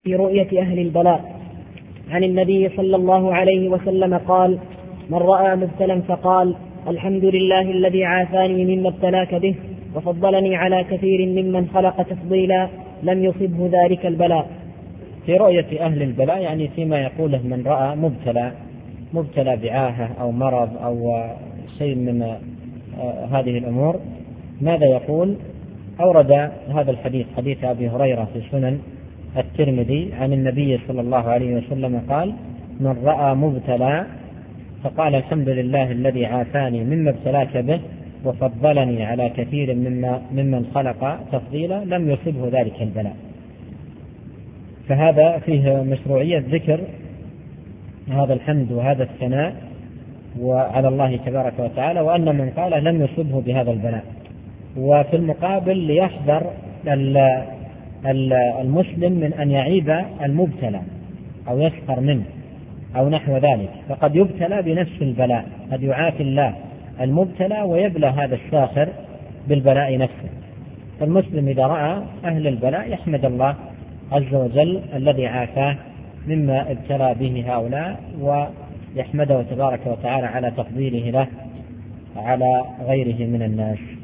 في رؤية أهل البلاء. عن النبي صلى الله عليه وسلم قال: من رأى مبتلا فقال: الحمد لله الذي عافاني مما ابتلاك به وفضلني على كثير ممن خلق تفضيلا، لم يصبه ذلك البلاء. في رؤية أهل البلاء يعني فيما يقوله من رأى مبتلى بعاهة أو مرض أو شيء من هذه الأمور، ماذا يقول؟ أورد هذا الحديث، حديث أبي هريرة في سنن الترمذي عن النبي صلى الله عليه وسلم قال: من رأى مبتلى فقال: الحمد لله الذي عافاني مما ابتلاك به وفضلني على كثير ممن خلق تفضيلا، لم يصبه ذلك البلاء. فهذا فيه مشروعية ذكر هذا الحمد وهذا الثناء وعلى الله تبارك وتعالى، وأن من قال لم يصبه بهذا البلاء. وفي المقابل ليحذر المسلم من أن يعيب المبتلى أو يسخر منه أو نحو ذلك، فقد يبتلى بنفس البلاء، قد يعافي الله المبتلى ويبلى هذا الساخر بالبلاء نفسه. فالمسلم إذا رأى أهل البلاء يحمد الله عز وجل الذي عافاه مما ابتلى به هؤلاء، ويحمده تبارك وتعالى على تفضيله له على غيره من الناس.